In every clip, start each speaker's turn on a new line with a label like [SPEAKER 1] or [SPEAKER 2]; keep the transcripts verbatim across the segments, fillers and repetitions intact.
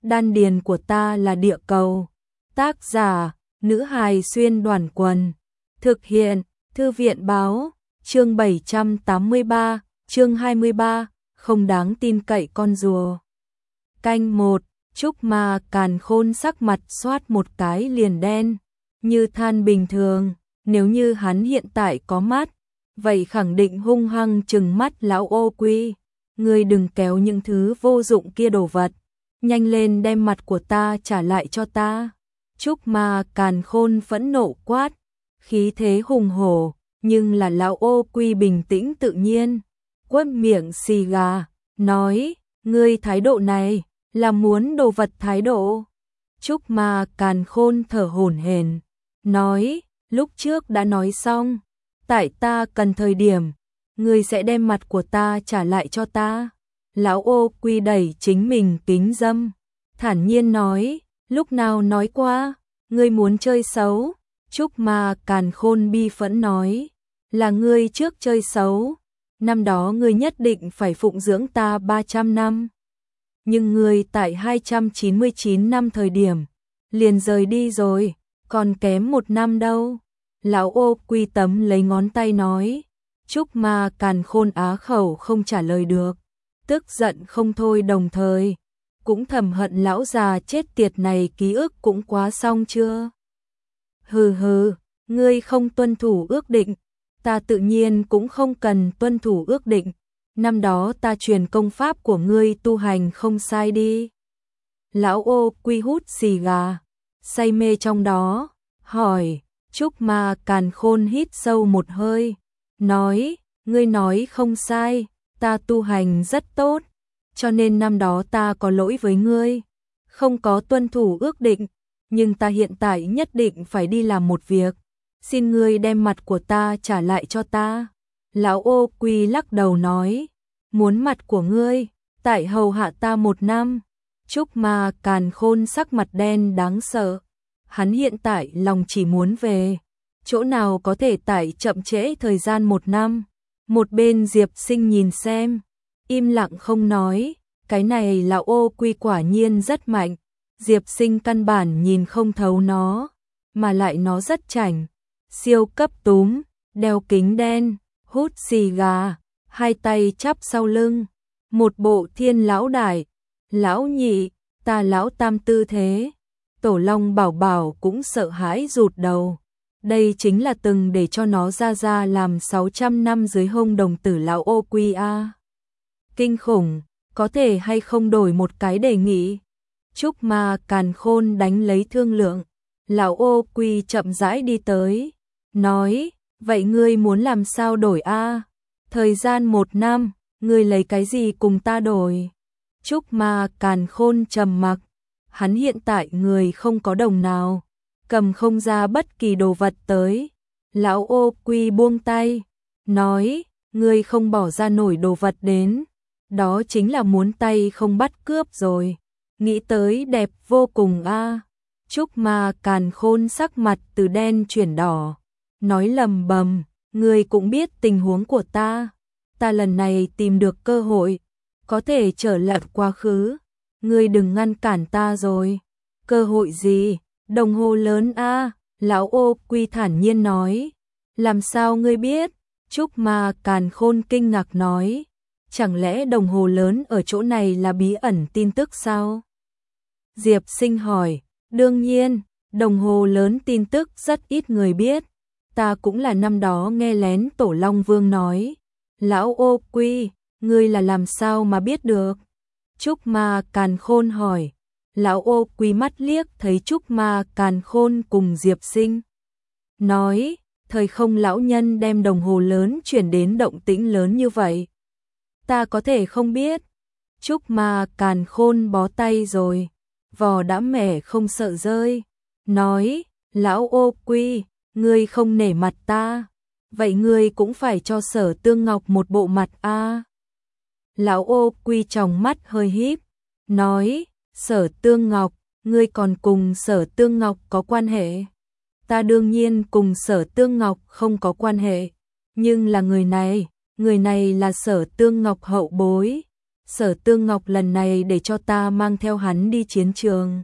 [SPEAKER 1] đan điền của ta là địa cầu. Tác giả, nữ hài xuyên đoàn quần. Thực hiện, thư viện báo, chương bảy trăm tám mươi ba, chương hai mươi ba, không đáng tin cậy con rùa. Canh một, Trúc Ma Càn Khôn sắc mặt xoát một cái liền đen, như than bình thường, nếu như hắn hiện tại có mắt, vậy khẳng định hung hăng trừng mắt lão ô quy. Ngươi đừng kéo những thứ vô dụng kia đồ vật, nhanh lên đem mặt của ta trả lại cho ta. Trúc Ma Càn Khôn phẫn nộ quát, khí thế hùng hổ, nhưng là lão ô quy bình tĩnh tự nhiên, quất miệng xì gà, nói, ngươi thái độ này, là muốn đồ vật thái độ. Trúc Ma Càn Khôn thở hổn hển, nói, lúc trước đã nói xong, tại ta cần thời điểm, ngươi sẽ đem mặt của ta trả lại cho ta. Lão ô quy đẩy chính mình kính dâm, thản nhiên nói, lúc nào nói qua, ngươi muốn chơi xấu. Trúc Ma Càn Khôn bi phẫn nói, là ngươi trước chơi xấu, năm đó ngươi nhất định phải phụng dưỡng ta ba trăm năm. Nhưng ngươi tại hai trăm chín mươi chín năm thời điểm, liền rời đi rồi, còn kém một năm đâu. Lão ô quy tấm lấy ngón tay nói, Trúc Ma Càn Khôn á khẩu không trả lời được, tức giận không thôi, đồng thời cũng thầm hận lão già chết tiệt này ký ức cũng quá xong chưa. Hừ hừ, ngươi không tuân thủ ước định, ta tự nhiên cũng không cần tuân thủ ước định, năm đó ta truyền công pháp của ngươi tu hành không sai đi. Lão ô quy hút xì gà, say mê trong đó, hỏi. Trúc Ma Càn Khôn hít sâu một hơi, nói, ngươi nói không sai, ta tu hành rất tốt, cho nên năm đó ta có lỗi với ngươi, không có tuân thủ ước định, nhưng ta hiện tại nhất định phải đi làm một việc, xin ngươi đem mặt của ta trả lại cho ta. Lão ô quy lắc đầu nói, muốn mặt của ngươi, tại hầu hạ ta một năm. Trúc Ma Càn Khôn sắc mặt đen đáng sợ, hắn hiện tại lòng chỉ muốn về, chỗ nào có thể tại chậm trễ thời gian một năm. Một bên Diệp Sinh nhìn xem, im lặng không nói, cái này lão ô quy quả nhiên rất mạnh, Diệp Sinh căn bản nhìn không thấu nó, mà lại nó rất chảnh, siêu cấp túm, đeo kính đen, hút xì gà, hai tay chắp sau lưng, một bộ thiên lão đại, lão nhị, ta lão tam tư thế. Tổ Long Bảo Bảo cũng sợ hãi rụt đầu, đây chính là từng để cho nó ra ra làm sáu trăm năm dưới hông đồng tử lão ô quy a. Kinh khủng, có thể hay không đổi một cái đề nghị. Trúc Ma Càn Khôn đánh lấy thương lượng, lão ô quy chậm rãi đi tới, nói, vậy ngươi muốn làm sao đổi a? Thời gian một năm, ngươi lấy cái gì cùng ta đổi? Trúc Ma Càn Khôn trầm mặc, hắn hiện tại người không có đồng nào, cầm không ra bất kỳ đồ vật tới. Lão ô quy buông tay, nói, ngươi không bỏ ra nổi đồ vật đến, đó chính là muốn tay không bắt cướp rồi. Nghĩ tới đẹp vô cùng a. Trúc Ma Càn Khôn sắc mặt từ đen chuyển đỏ, nói lầm bầm, ngươi cũng biết tình huống của ta, ta lần này tìm được cơ hội, có thể trở lại quá khứ, ngươi đừng ngăn cản ta rồi. Cơ hội gì? Đồng hồ lớn a. Lão ô quy thản nhiên nói. Làm sao ngươi biết? Trúc Ma Càn Khôn kinh ngạc nói, chẳng lẽ đồng hồ lớn ở chỗ này là bí ẩn tin tức sao? Diệp Sinh hỏi, đương nhiên, đồng hồ lớn tin tức rất ít người biết, ta cũng là năm đó nghe lén Tổ Long Vương nói. Lão ô quy, ngươi là làm sao mà biết được? Trúc Ma Càn Khôn hỏi. Lão ô quy mắt liếc thấy Trúc Ma Càn Khôn cùng Diệp Sinh, nói, thời không lão nhân đem đồng hồ lớn chuyển đến động tĩnh lớn như vậy, ta có thể không biết. Trúc Ma Càn Khôn bó tay rồi, vò đã mẻ không sợ rơi, nói, lão ô quy, ngươi không nể mặt ta, vậy ngươi cũng phải cho Sở Tương Ngọc một bộ mặt a. Lão ô quy tròng mắt hơi híp, nói, Sở Tương Ngọc, ngươi còn cùng Sở Tương Ngọc có quan hệ? Ta đương nhiên cùng Sở Tương Ngọc không có quan hệ, nhưng là người này, người này là Sở Tương Ngọc hậu bối. Sở Tương Ngọc lần này để cho ta mang theo hắn đi chiến trường.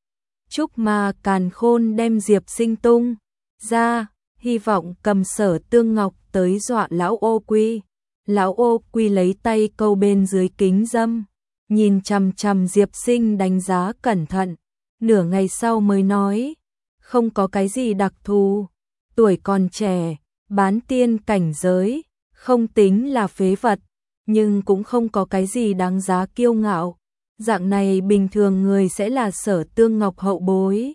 [SPEAKER 1] Trúc Ma Càn Khôn đem Diệp Sinh tung ra, hy vọng cầm Sở Tương Ngọc tới dọa lão Ô Quy. Lão Ô Quy lấy tay câu bên dưới kính dâm, nhìn chằm chằm Diệp Sinh đánh giá cẩn thận, nửa ngày sau mới nói, không có cái gì đặc thù, tuổi còn trẻ, bán tiên cảnh giới, không tính là phế vật, nhưng cũng không có cái gì đáng giá kiêu ngạo, dạng này bình thường người sẽ là Sở Tương Ngọc hậu bối.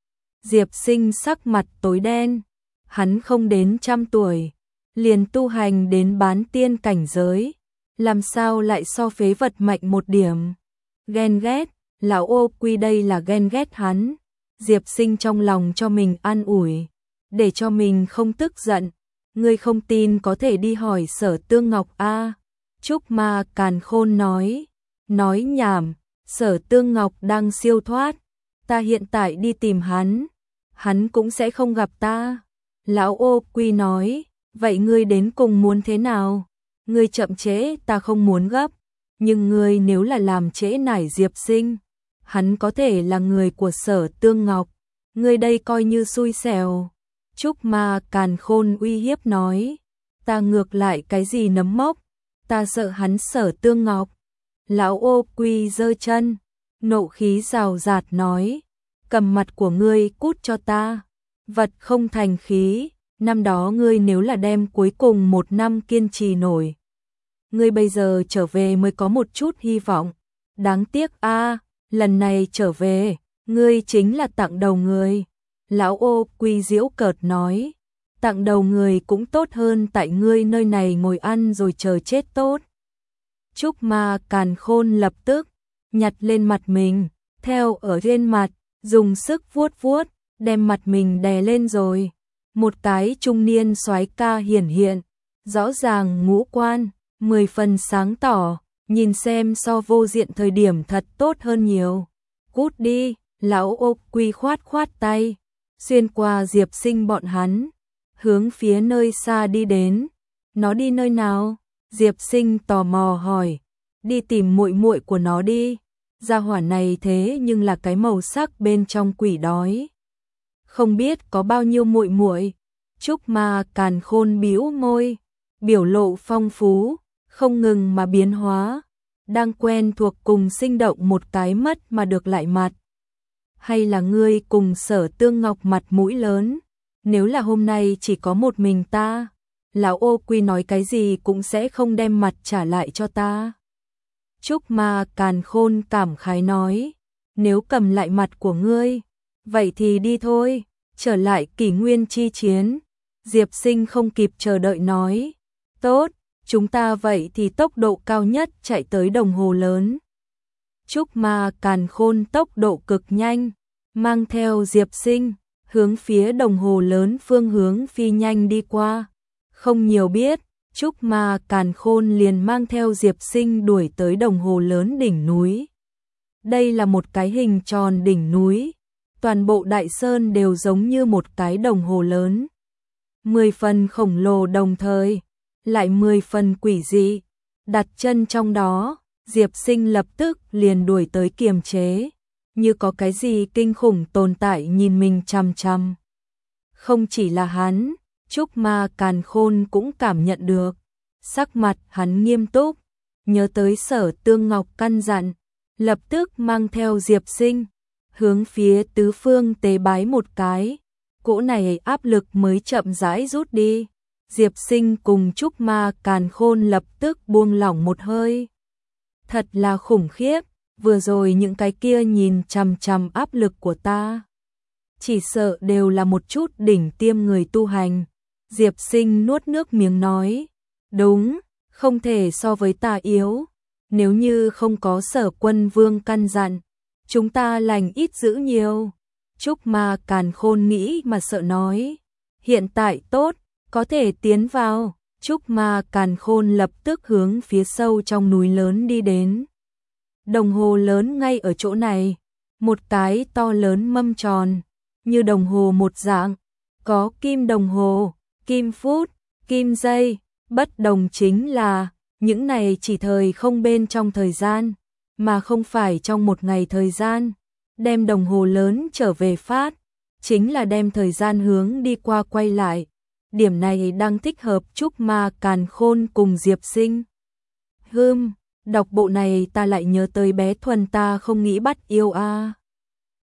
[SPEAKER 1] Diệp Sinh sắc mặt tối đen, hắn không đến trăm tuổi, liền tu hành đến bán tiên cảnh giới, làm sao lại so phế vật mạnh một điểm. Ghen ghét, lão Ô Quy đây là ghen ghét hắn. Diệp Sinh trong lòng cho mình an ủi, để cho mình không tức giận. Ngươi không tin có thể đi hỏi Sở Tương Ngọc a. Trúc Ma Càn Khôn nói, nói nhảm, Sở Tương Ngọc đang siêu thoát, ta hiện tại đi tìm hắn, hắn cũng sẽ không gặp ta. Lão Ô Quy nói, vậy ngươi đến cùng muốn thế nào? Ngươi chậm trễ ta không muốn gấp, nhưng ngươi nếu là làm trễ nải Diệp Sinh, hắn có thể là người của Sở Tương Ngọc, ngươi đây coi như xui xẻo. Trúc Ma Càn Khôn uy hiếp nói, ta ngược lại cái gì nấm mốc, ta sợ hắn Sở Tương Ngọc. Lão Ô Quy giơ chân, nộ khí rào rạt nói, cầm mặt của ngươi cút cho ta, vật không thành khí, năm đó ngươi nếu là đem cuối cùng một năm kiên trì nổi, ngươi bây giờ trở về mới có một chút hy vọng, đáng tiếc a, lần này trở về, ngươi chính là tặng đầu người. Lão Ô Quy giễu cợt nói, tặng đầu người cũng tốt hơn tại ngươi nơi này ngồi ăn rồi chờ chết tốt. Trúc Ma Càn Khôn lập tức nhặt lên mặt mình, theo ở trên mặt, dùng sức vuốt vuốt, đem mặt mình đè lên rồi. Một cái trung niên soái ca hiển hiện, rõ ràng ngũ quan, mười phần sáng tỏ, nhìn xem so vô diện thời điểm thật tốt hơn nhiều. Cút đi, lão Ô Quy khoát khoát tay, xuyên qua Diệp Sinh bọn hắn, hướng phía nơi xa đi đến. Nó đi nơi nào? Diệp Sinh tò mò hỏi. Đi tìm muội muội của nó đi. Gia hỏa này thế nhưng là cái màu sắc bên trong quỷ đói. Không biết có bao nhiêu muội muội. Trúc Ma Càn Khôn bĩu môi, biểu lộ phong phú, không ngừng mà biến hóa, đang quen thuộc cùng sinh động một cái mất mà được lại mặt. Hay là ngươi cùng Sở Tương Ngọc mặt mũi lớn, nếu là hôm nay chỉ có một mình ta, lão Ô Quy nói cái gì cũng sẽ không đem mặt trả lại cho ta. Trúc Ma Càn Khôn cảm khái nói, nếu cầm lại mặt của ngươi, vậy thì đi thôi, trở lại kỷ nguyên chi chiến. Diệp Sinh không kịp chờ đợi nói, tốt, chúng ta vậy thì tốc độ cao nhất chạy tới đồng hồ lớn. Trúc Ma Càn Khôn tốc độ cực nhanh, mang theo Diệp Sinh, hướng phía đồng hồ lớn phương hướng phi nhanh đi qua. Không nhiều biết, Trúc Ma Càn Khôn liền mang theo Diệp Sinh đuổi tới đồng hồ lớn đỉnh núi. Đây là một cái hình tròn đỉnh núi, toàn bộ đại sơn đều giống như một cái đồng hồ lớn. Mười phần khổng lồ đồng thời, lại mười phần quỷ dị. Đặt chân trong đó, Diệp Sinh lập tức liền đuổi tới kiềm chế, như có cái gì kinh khủng tồn tại nhìn mình chằm chằm. Không chỉ là hắn, Trúc Ma Càn Khôn cũng cảm nhận được. Sắc mặt hắn nghiêm túc, nhớ tới Sở Tương Ngọc căn dặn, lập tức mang theo Diệp Sinh, hướng phía tứ phương tế bái một cái. Cỗ này áp lực mới chậm rãi rút đi. Diệp Sinh cùng Trúc Ma Càn Khôn lập tức buông lỏng một hơi. Thật là khủng khiếp, vừa rồi những cái kia nhìn chằm chằm áp lực của ta, chỉ sợ đều là một chút đỉnh tiêm người tu hành. Diệp Sinh nuốt nước miếng nói, đúng, không thể so với ta yếu. Nếu như không có Sở Quân Vương căn dặn, chúng ta lành ít dữ nhiều. Trúc Ma Càn Khôn nghĩ mà sợ nói, hiện tại tốt, có thể tiến vào. Trúc Ma Càn Khôn lập tức hướng phía sâu trong núi lớn đi đến. Đồng hồ lớn ngay ở chỗ này, một cái to lớn mâm tròn, như đồng hồ một dạng, có kim đồng hồ, kim phút, kim giây, bất đồng chính là Những này chỉ thời không bên trong thời gian, mà không phải trong một ngày thời gian. Đem đồng hồ lớn trở về phát, chính là đem thời gian hướng đi qua quay lại. Điểm này đang thích hợp Trúc Ma Càn Khôn cùng Diệp Sinh. Hưm, đọc bộ này ta lại nhớ tới bé Thuần ta không nghĩ bắt yêu a.